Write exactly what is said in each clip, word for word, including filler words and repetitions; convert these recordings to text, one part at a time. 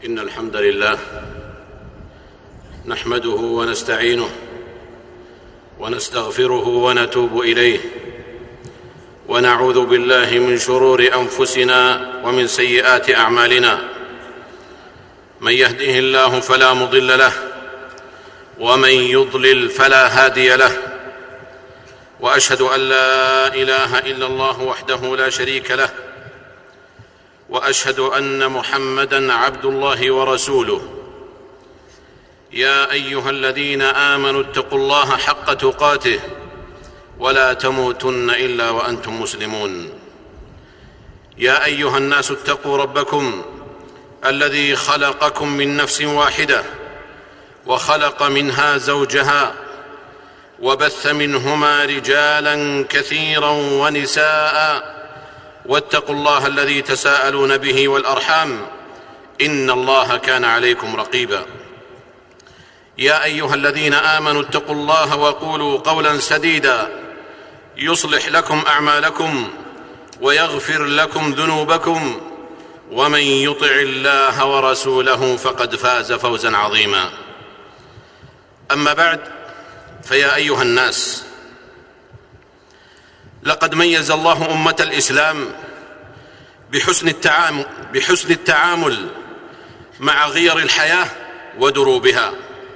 إن الحمد لله نحمده ونستعينه ونستغفره ونتوب إليه، ونعوذ بالله من شرور أنفسنا ومن سيئات أعمالنا. من يهده الله فلا مضل له، ومن يضلل فلا هادي له، وأشهد أن لا إله إلا الله وحده لا شريك له، وأشهد أن محمدًا عبد الله ورسوله. يا أيها الذين آمنوا اتقوا الله حق تقاته ولا تموتن إلا وأنتم مسلمون. يا أيها الناس اتقوا ربكم الذي خلقكم من نفس واحدة، وخلق منها زوجها، وبث منهما رجالا كثيرا ونساء، واتقوا الله الذي تساءلون به والأرحام، إن الله كان عليكم رقيبا. يا أيها الذين آمنوا اتقوا الله وقولوا قولا سديدا يصلح لكم أعمالكم ويغفر لكم ذنوبكم، ومن يطع الله ورسوله فقد فاز فوزا عظيما. أما بعد، فيا أيها الناس، لقد ميز الله أمة الإسلام بحسن التعامل, بحسن التعامل مع غير الحياة ودروبها،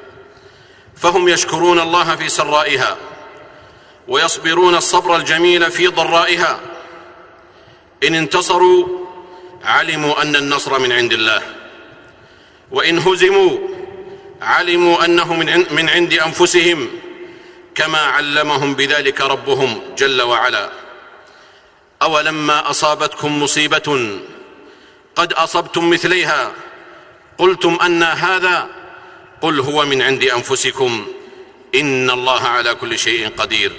فهم يشكرون الله في سرائها، ويصبرون الصبر الجميل في ضرائها. إن انتصروا علموا أن النصر من عند الله، وإن هزموا علموا أنه من عند أنفسهم، كما علمهم بذلك ربهم جل وعلا. أولما أصابتكم مصيبة قد أصبتم مثليها قلتم أنى هذا، قل هو من عند أنفسكم إن الله على كل شيء قدير.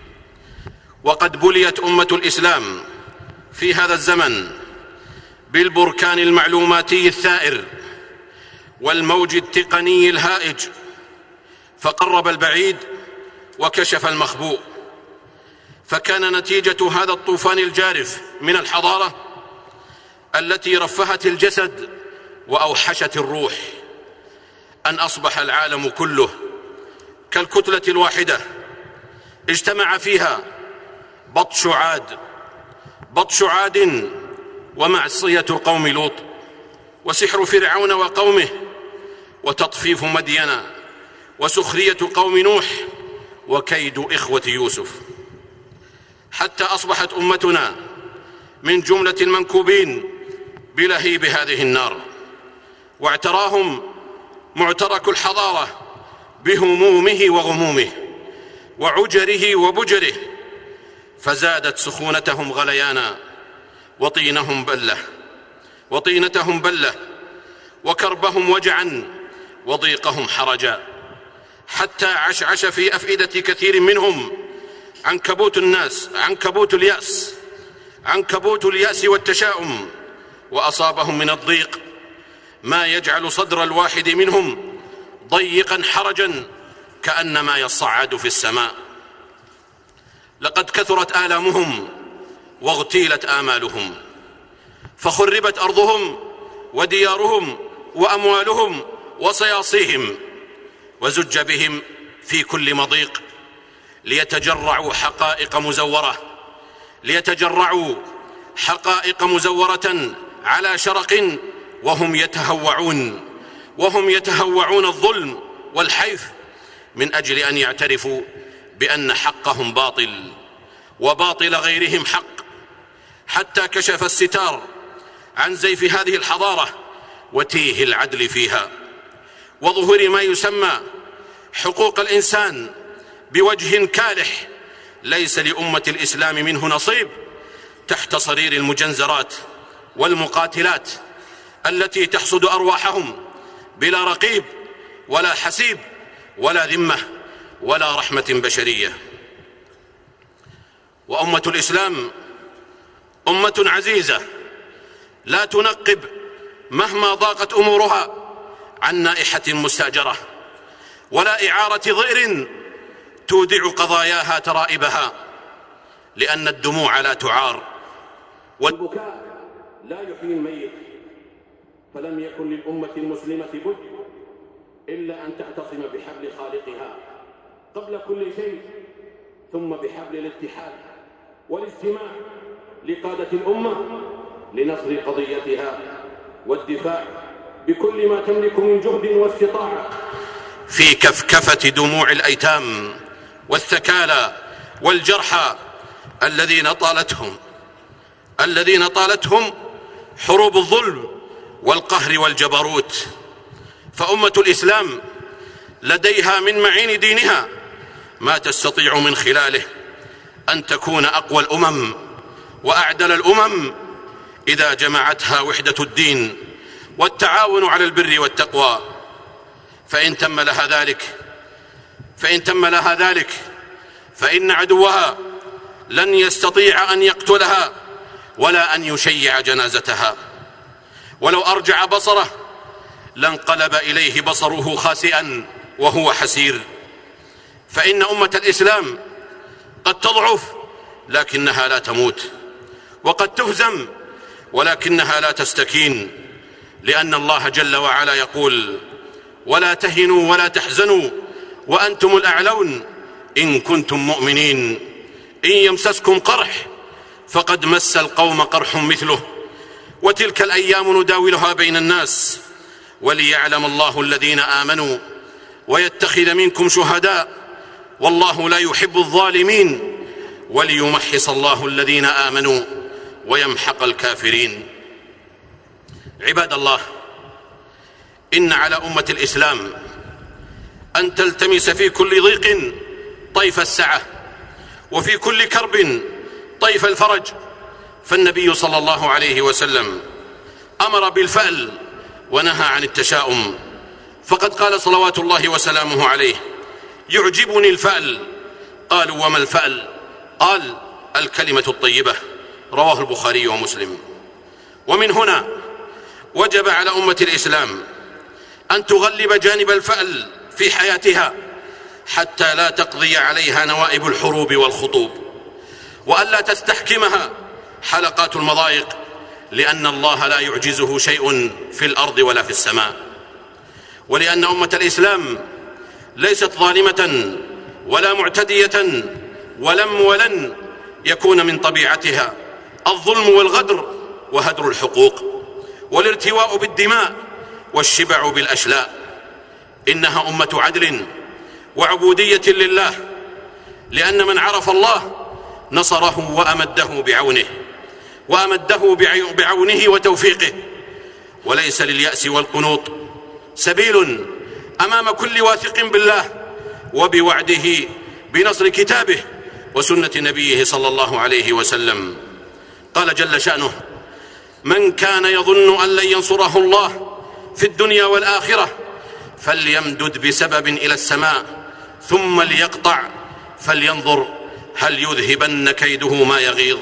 وقد بليت أمة الإسلام في هذا الزمن بالبركان المعلوماتي الثائر والموج التقني الهائج، فقرب البعيد وكشف المخبوء. فكان نتيجة هذا الطوفان الجارف من الحضارة التي رفهت الجسد وأوحشت الروح أن أصبح العالم كله كالكتلة الواحدة، اجتمع فيها بطش عاد بطش عاد ومعصية قوم لوط، وسحر فرعون وقومه، وتطفيف مدين، وسخرية قوم نوح، وكيد إخوة يوسف، حتى أصبحت أمتنا من جملة المنكوبين بلهيب هذه النار، واعتراهم معترك الحضارة بهمومه وغمومه وعجره وبجره، فزادت سخونتهم غليانا، وطينهم بلة وطينتهم بلة وكربهم وجعا، وضيقهم حرجا، حتى عشعش في أفئدة كثير منهم عنكبوت الناس عنكبوت اليأس عنكبوت اليأس والتشاؤم، وأصابهم من الضيق ما يجعل صدر الواحد منهم ضيقا حرجا كأنما يصعد في السماء. لقد كثرت آلامهم واغتيلت آمالهم، فخربت أرضهم وديارهم وأموالهم وصياصيهم، وزج بهم في كل مضيق ليتجرعوا حقائق مزورة ليتجرعوا حقائق مزورة على شرق، وهم يتهوعون وهم يتهوعون الظلم والحيف من أجل أن يعترفوا بأن حقهم باطل وباطل غيرهم حق، حتى كشف الستار عن زيف هذه الحضارة وتيه العدل فيها، وظهور ما يسمى حقوق الإنسان بوجه كالح ليس لأمة الإسلام منه نصيب، تحت صرير المجنزرات والمقاتلات التي تحصد أرواحهم بلا رقيب ولا حسيب ولا ذمة ولا رحمة بشرية. وأمة الإسلام أمة عزيزة لا تنقب مهما ضاقت أمورها عن نائحة مستأجرة، ولا إعارة ضئر تودع قضاياها ترائبها، لأن الدموع لا تعار والبكاء لا يحيي الميت. فلم يكن للأمة المسلمة بد إلا أن تعتصم بحبل خالقها قبل كل شيء، ثم بحبل الاتحاد والاجتماع لقادة الأمة لنصر قضيتها والدفاع بكل ما تملك من جهد واستطاعة في كفكفة دموع الأيتام والثكالى والجرحى الذين طالتهم الذين طالتهم حروب الظلم والقهر والجبروت. فأمة الإسلام لديها من معين دينها ما تستطيع من خلاله أن تكون أقوى الأمم وأعدل الأمم إذا جمعتها وحدة الدين والتعاون على البر والتقوى. فإن تم لها ذلك فإن تم لها ذلك فإن عدوها لن يستطيع أن يقتلها ولا أن يشيع جنازتها، ولو أرجع بصره لانقلب إليه بصره خاسئا وهو حسير. فإن أمة الإسلام قد تضعف لكنها لا تموت، وقد تهزم ولكنها لا تستكين، لأن الله جل وعلا يقول: ولا تهنوا ولا تحزنوا وأنتم الأعلون إن كنتم مؤمنين، إن يمسسكم قرح فقد مس القوم قرح مثله، وتلك الأيام نداولها بين الناس، وليعلم الله الذين آمنوا ويتخذ منكم شهداء والله لا يحب الظالمين، وليمحص الله الذين آمنوا ويمحق الكافرين. عباد الله، إن على أمة الإسلام أن تلتمس في كل ضيق طيف السعة، وفي كل كرب طيف الفرج. فالنبي صلى الله عليه وسلم أمر بالفأل ونهى عن التشاؤم، فقد قال صلوات الله وسلامه عليه: يعجبني الفأل. قالوا: وما الفأل؟ قال: الكلمة الطيبة. رواه البخاري ومسلم. ومن هنا وجب على أمة الإسلام أن تغلب جانب الفأل في حياتها حتى لا تقضي عليها نوائب الحروب والخطوب، وألا تستحكمها حلقات المضايق، لأن الله لا يعجزه شيء في الأرض ولا في السماء. ولأن أمة الإسلام ليست ظالمة ولا معتدية، ولم ولن يكون من طبيعتها الظلم والغدر وهدر الحقوق والارتواء بالدماء والشبع بالأشلاء. إنها أمة عدل وعبودية لله، لأن من عرف الله نصره وأمده بعونه وأمده بعونه وتوفيقه. وليس لليأس والقنوط سبيل أمام كل واثق بالله وبوعده بنصر كتابه وسنة نبيه صلى الله عليه وسلم. قال جل شأنه: من كان يظن أن لن ينصره الله في الدنيا والآخرة فليمدد بسبب إلى السماء ثم ليقطع فلينظر هل يذهبن كيده ما يغيظ.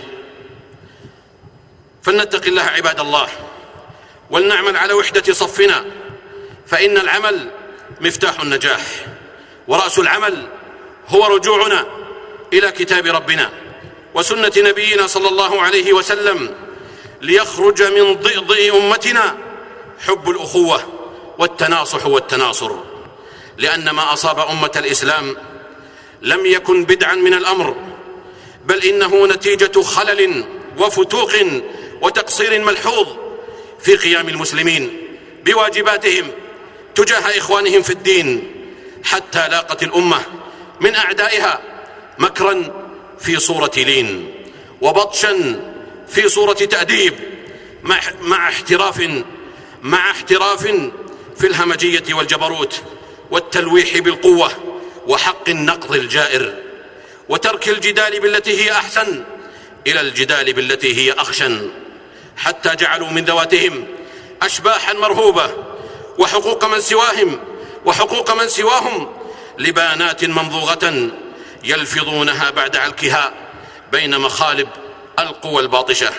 فلنتق الله عباد الله، ولنعمل على وحدة صفنا، فإن العمل مفتاح النجاح، ورأس العمل هو رجوعنا إلى كتاب ربنا وسنة نبينا صلى الله عليه وسلم، ليخرج من ضئضئ أمتنا حب الأخوة والتناصح والتناصر. لأن ما أصاب أمة الإسلام لم يكن بدعا من الأمر، بل إنه نتيجة خلل وفتوق وتقصير ملحوظ في قيام المسلمين بواجباتهم تجاه إخوانهم في الدين، حتى لاقت الأمة من أعدائها مكرا في صورة لين، وبطشا في صورة تأديب، مع, مع احتراف مع احتراف في الهمجية والجبروت والتلويح بالقوة وحق النقض الجائر، وترك الجدال بالتي هي أحسن إلى الجدال بالتي هي أخشن، حتى جعلوا من ذواتهم أشباحا مرهوبة وحقوق من سواهم وحقوق من سواهم لبانات ممضوغة يلفظونها بعد علكها بين مخالب القوى الباطشة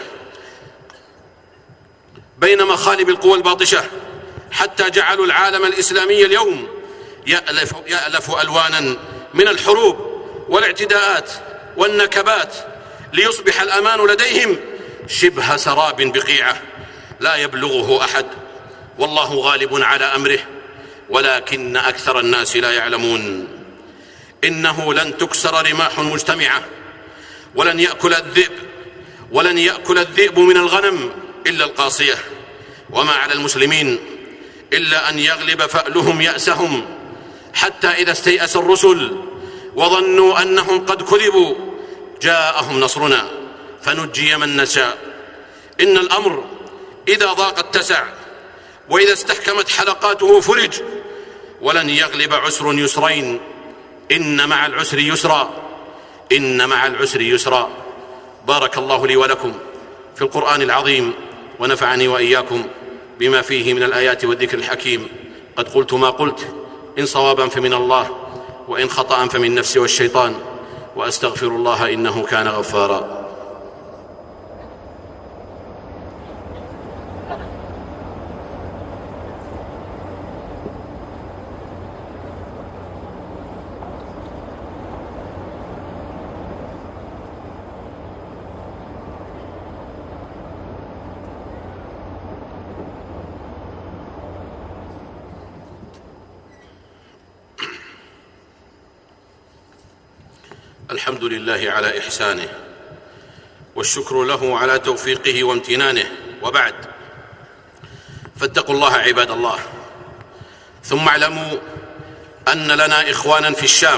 بين مخالب القوى الباطشة حتى جعلوا العالم الإسلامي اليوم يألف, يألف ألوانا من الحروب والاعتداءات والنكبات، ليصبح الأمان لديهم شبه سراب بقيعة لا يبلغه أحد، والله غالب على أمره ولكن أكثر الناس لا يعلمون. إنه لن تكسر رماح مجتمعة ولن يأكل الذئب ولن يأكل الذئب من الغنم إلا القاصية، وما على المسلمين إلا أن يغلب فألهم يأسهم، حتى إذا استيأس الرسل وظنوا أنهم قد كذبوا جاءهم نصرنا فنجي من نشاء. إن الأمر إذا ضاق اتسع، وإذا استحكمت حلقاته فرج، ولن يغلب عسر يسرين، إن مع العسر يسرا، إن مع العسر يسرا. بارك الله لي ولكم في القرآن العظيم، ونفعني وإياكم بما فيه من الآيات والذكر الحكيم. قد قلت ما قلت، إن صوابا فمن الله، وإن خطأ فمن نفسي والشيطان، وأستغفر الله إنه كان غفارا. الحمد لله على إحسانه، والشكر له على توفيقه وامتنانه، وبعد، فاتقوا الله عباد الله. ثم اعلموا أن لنا إخوانا في الشام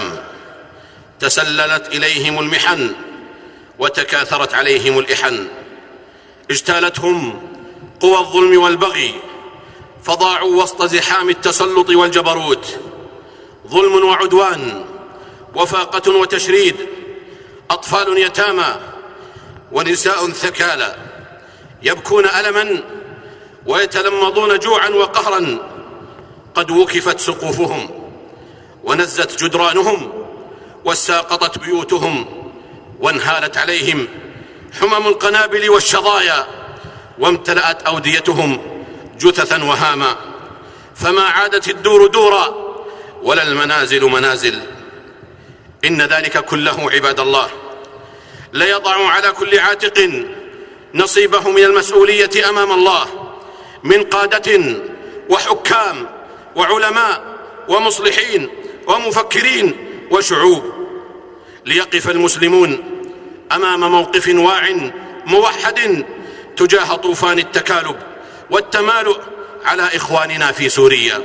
تسللت إليهم المحن وتكاثرت عليهم الإحن، اجتالتهم قوى الظلم والبغي فضاعوا وسط زحام التسلط والجبروت، ظلم وعدوان وفاقة وتشريد، أطفال يتامى ونساء ثكالى يبكون ألما ويتلمضون جوعا وقهرا. قد وكفت سقوفهم ونزت جدرانهم وساقطت بيوتهم، وانهالت عليهم حمم القنابل والشظايا، وامتلأت أوديتهم جثثا وهاما، فما عادت الدور دورا ولا المنازل منازل. إن ذلك كله عباد الله ليضع على كل عاتق نصيبه من المسؤولية أمام الله، من قادة وحكام وعلماء ومصلحين ومفكرين وشعوب، ليقف المسلمون أمام موقف واع موحد تجاه طوفان التكالب والتمالؤ على إخواننا في سوريا.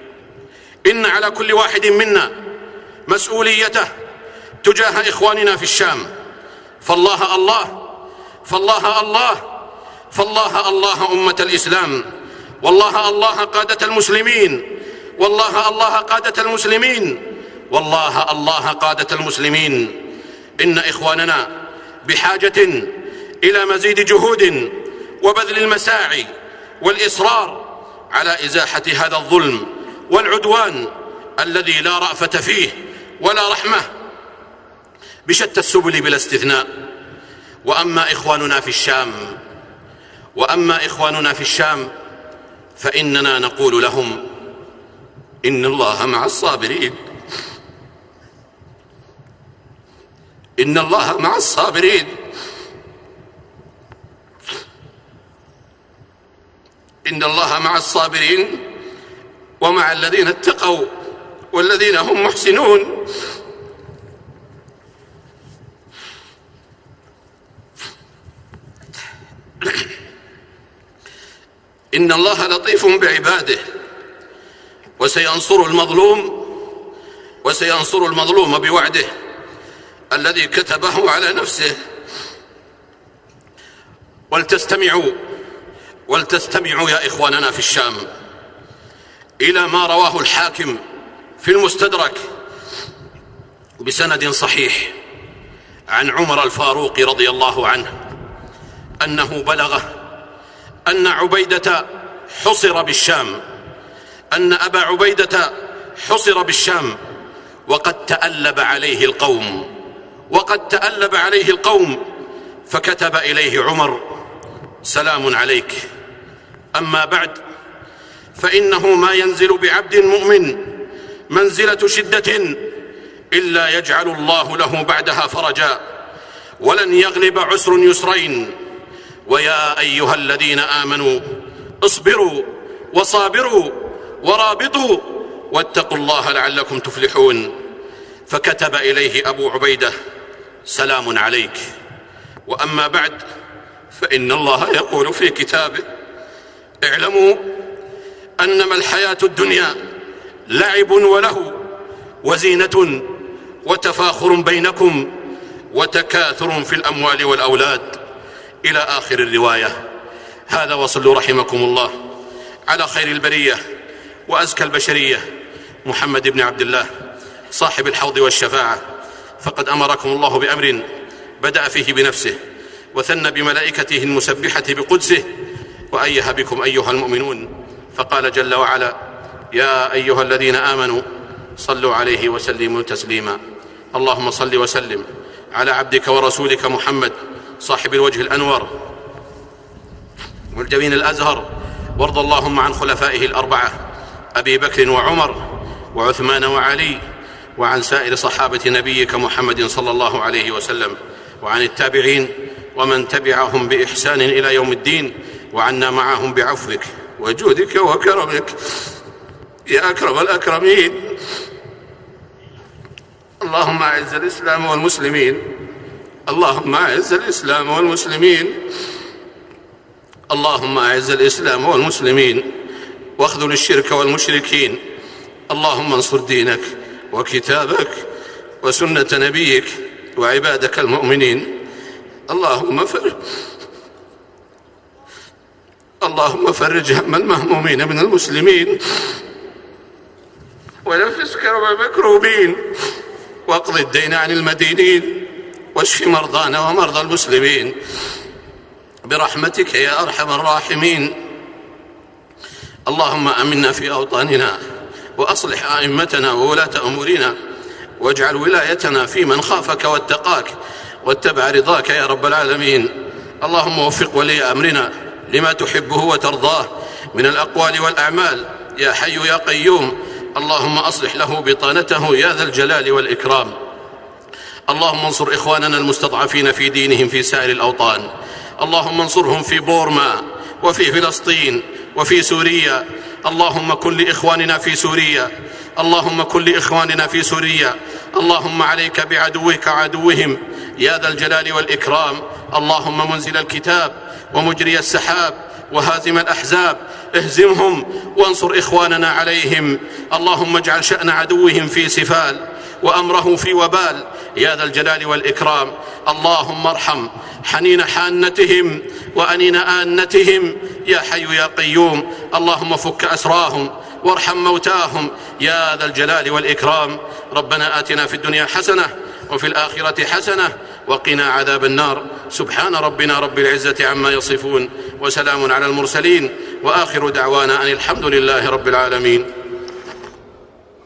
إن على كل واحد منا مسؤوليته تجاه إخواننا في الشام، فالله الله فالله الله فالله الله أمة الإسلام، والله الله قادة المسلمين، والله الله قادة المسلمين، والله الله قادة المسلمين. إن إخواننا بحاجة إلى مزيد جهود وبذل المساعي والإصرار على إزاحة هذا الظلم والعدوان الذي لا رأفة فيه ولا رحمة بشتى السبل بلا استثناء. وأما إخواننا في الشام وأما إخواننا في الشام فإننا نقول لهم: إن الله مع الصابرين، إن الله مع الصابرين، إن الله مع الصابرين ومع الذين اتقوا والذين هم محسنون. إن الله لطيف بعباده وسينصر المظلوم وسينصر المظلوم بوعده الذي كتبه على نفسه. ولتستمعوا ولتستمعوا يا إخواننا في الشام إلى ما رواه الحاكم في المستدرك بسند صحيح عن عمر الفاروق رضي الله عنه أنه بلغه أن عبيدة حصر بالشام أن أبا عبيدة حصر بالشام وقد تألب عليه القوم وقد تألب عليه القوم فكتب إليه عمر: سلام عليك، أما بعد، فإنه ما ينزل بعبد مؤمن منزلة شدة إلا يجعل الله له بعدها فرجا، ولن يغلب عسر يسرين. ويا أيها الذين آمنوا اصبروا وصابروا ورابطوا واتقوا الله لعلكم تفلحون. فكتب إليه أبو عبيدة: سلام عليك، وأما بعد فإن الله يقول في كتابه: اعلموا أنما الحياة الدنيا لعب وله وزينة وتفاخر بينكم وتكاثر في الأموال والأولاد، إلى آخر الرواية. هذا وصلوا رحمكم الله على خير البرية وأزكى البشرية محمد بن عبد الله صاحب الحوض والشفاعة، فقد أمركم الله بأمر بدأ فيه بنفسه وثنى بملائكته المسبحة بقدسه وأيه بكم أيها المؤمنون، فقال جل وعلا: يا أيها الذين آمنوا صلوا عليه وسلموا تسليما. اللهم صل وسلم على عبدك ورسولك محمد صاحب الوجه الأنور والجبين الأزهر، وارض اللهم عن خلفائه الأربعة أبي بكر وعمر وعثمان وعلي، وعن سائر صحابة نبيك محمد صلى الله عليه وسلم، وعن التابعين ومن تبعهم بإحسان إلى يوم الدين، وعنا معهم بعفوك وجودك وكرمك يا أكرم الأكرمين. اللهم أعز الإسلام والمسلمين، اللهم أعز الإسلام والمسلمين، اللهم أعز الإسلام والمسلمين واخذل الشرك والمشركين. اللهم انصر دينك وكتابك وسنة نبيك وعبادك المؤمنين. اللهم فرج اللهم فرج هم المهمومين من المسلمين ونفس كرب المكروبين واقض الدين عن المدينين واشف مرضانا ومرضى المسلمين برحمتك يا أرحم الراحمين. اللهم آمنا في أوطاننا وأصلح أئمتنا وولاة أمورنا واجعل ولايتنا في من خافك واتقاك واتبع رضاك يا رب العالمين. اللهم وفق ولي أمرنا لما تحبه وترضاه من الأقوال والأعمال يا حي يا قيوم. اللهم أصلح له بطانته يا ذا الجلال والإكرام. اللهم انصر إخواننا المستضعفين في دينهم في سائر الأوطان، اللهم انصرهم في بورما وفي فلسطين وفي سوريا. اللهم كن لإخواننا في سوريا، اللهم كن لإخواننا في سوريا. اللهم عليك بعدوك عدوهم يا ذا الجلال والإكرام. اللهم منزل الكتاب ومجري السحاب وهازم الأحزاب اهزمهم وانصر إخواننا عليهم. اللهم اجعل شأن عدوهم في سفال وأمره في وبال يا ذا الجلال والإكرام. اللهم ارحم حنين حانتهم وأنين آنتهم يا حي يا قيوم. اللهم فك أسراهم وارحم موتاهم يا ذا الجلال والإكرام. ربنا آتنا في الدنيا حسنة وفي الآخرة حسنة وقنا عذاب النار. سبحان ربنا رب العزة عما يصفون وسلام على المرسلين وآخر دعوانا أن الحمد لله رب العالمين.